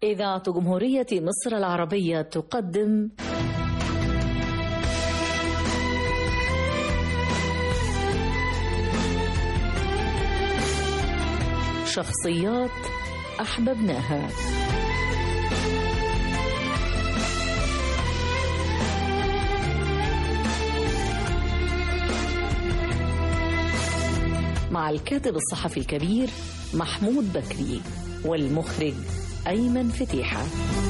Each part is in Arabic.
إذاعة جمهورية مصر العربية تقدم شخصيات أحببناها. مع الكاتب الصحفي الكبير محمود بكري والمخرج أيمن فتيحة.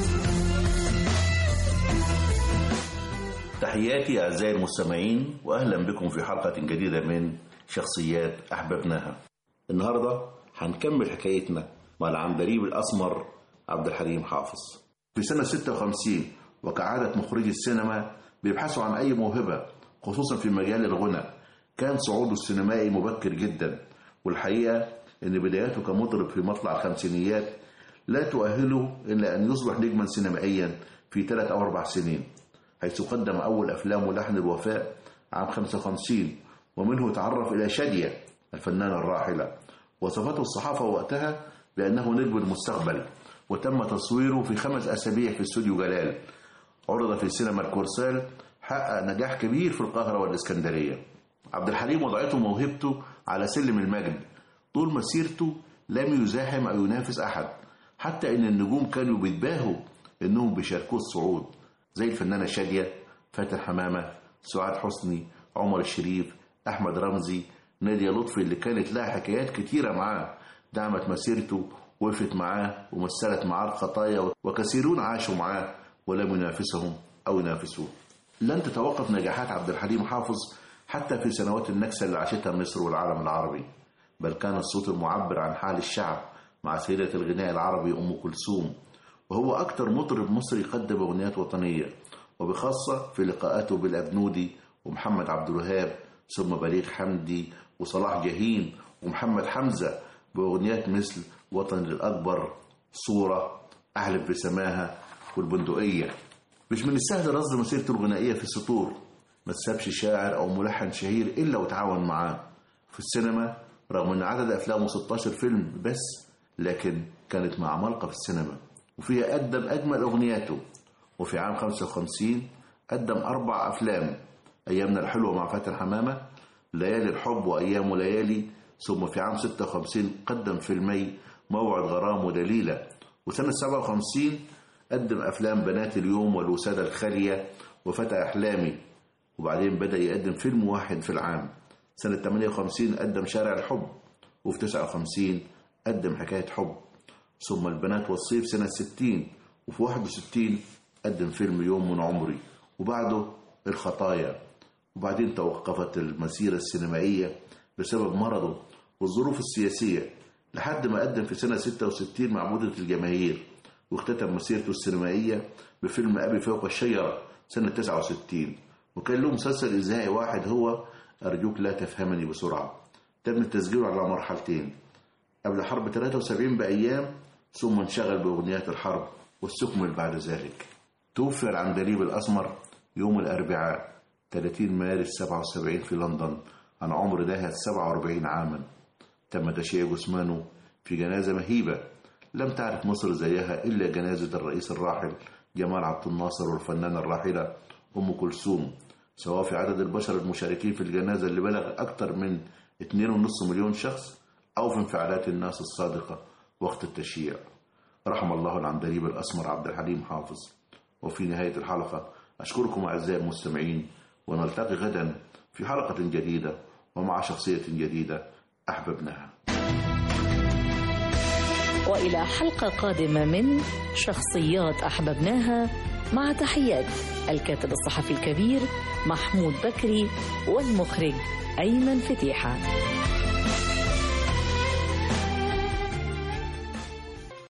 تحياتي أعزائي المستمعين وأهلا بكم في حلقة جديدة من شخصيات أحببناها. النهاردة هنكمل حكايتنا مع العندليب الأسمر عبد الحليم حافظ. في سنة 56 وكعادة مخرجي السينما بيبحثوا عن أي موهبة خصوصا في مجال الغنى. كان صعوده السينمائي مبكر جدا، والحقيقة أن بداياته كمطرب في مطلع الخمسينيات لا تؤهله إلا أن يصبح نجما سينمائيا في 3 أو 4 سنين، حيث قدم أول أفلامه لحن الوفاء عام 55، ومنه تعرف إلى شادية الفنانة الراحلة. وصفته الصحافة وقتها بأنه نجم المستقبل، وتم تصويره في 5 أسابيع في استوديو جلال. عرض في سينما الكورسال، حقق نجاح كبير في القاهرة والإسكندرية. عبد الحليم وضعته موهبته على سلم المجد. طول مسيرته لم يزاحم أو ينافس أحد، حتى إن النجوم كانوا بيتباهوا إنهم بيشاركوه الصعود، زي الفنانة شادية، فاتن حمامة، سعاد حسني، عمر الشريف، أحمد رمزي، نادية لطفي اللي كانت لها حكايات كتيرة معاه دعمت مسيرته، وقفت معاه ومثلت معاه الخطايا، وكثيرون عاشوا معاه ولم ينافسهم أو ينافسوه. لن تتوقف نجاحات عبد الحليم حافظ حتى في سنوات النكسة اللي عاشتها مصر والعالم العربي، بل كان الصوت المعبر عن حال الشعب مع سيدة الغناء العربي أم كلثوم، وهو أكثر مطرب مصري قدم أغنيات وطنية، وبخاصة في لقاءاته بالأبنودي ومحمد عبد الوهاب، ثم بليغ حمدي وصلاح جاهين ومحمد حمزة بأغنيات مثل وطن الأكبر، صورة، أحلف بسماها، والبندقية. مش من السهل رصد مسيرته الغنائية في السطور، ما تسابش شاعر أو ملحن شهير إلا وتعاون معاه. في السينما رغم أن عدد أفلامه 16 فيلم بس، لكن كانت مع عمالقة في السينما وفيها قدم أجمل أغنياته. وفي عام 55 قدم 4 أفلام: أيامنا الحلوة مع فاتن حمامة، ليالي الحب وأيام وليالي، ثم في عام 56 قدم فيلمي موعد غرام ودليلة. وسنة 57 قدم أفلام بنات اليوم والوسادة الخالية وفتى أحلامي، وبعدين بدأ يقدم فيلم واحد في العام. سنة 58 قدم شارع الحب، وفي 59 قدم حكاية حب، ثم البنات والصيف سنة 60، وفي 61 قدم فيلم يوم من عمري، وبعده الخطايا. وبعدين توقفت المسيرة السينمائية بسبب مرضه والظروف السياسية، لحد ما قدم في سنة 66 معبودة الجماهير، واختتم مسيرته السينمائية بفيلم أبي فوق الشجرة سنة 69. وكان له مسلسل إذاعي واحد هو أرجوك لا تفهمني بسرعة، تم تسجيله على مرحلتين قبل حرب 73 بأيام، ثم انشغل بأغنيات الحرب واستكمل بعد ذلك. توفي العندليب الأسمر يوم الأربعاء 30 مارس 77 في لندن عن عمر ناهز 47 عاما. تم تشييع جثمانه في جنازة مهيبة لم تعرف مصر زيها إلا جنازة الرئيس الراحل جمال عبد الناصر والفنانة الراحلة أم كلثوم، سواء في عدد البشر المشاركين في الجنازة اللي بلغ أكثر من 2.5 مليون شخص، أو في انفعالات الناس الصادقة وقت التشييع. رحم الله العندليب الأسمر عبد الحليم حافظ. وفي نهاية الحلقة أشكركم أعزائي المستمعين، ونلتقي غدا في حلقة جديدة ومع شخصية جديدة أحببناها. وإلى حلقة قادمة من شخصيات أحببناها، مع تحيات الكاتب الصحفي الكبير محمود بكري والمخرج أيمن فتيحة.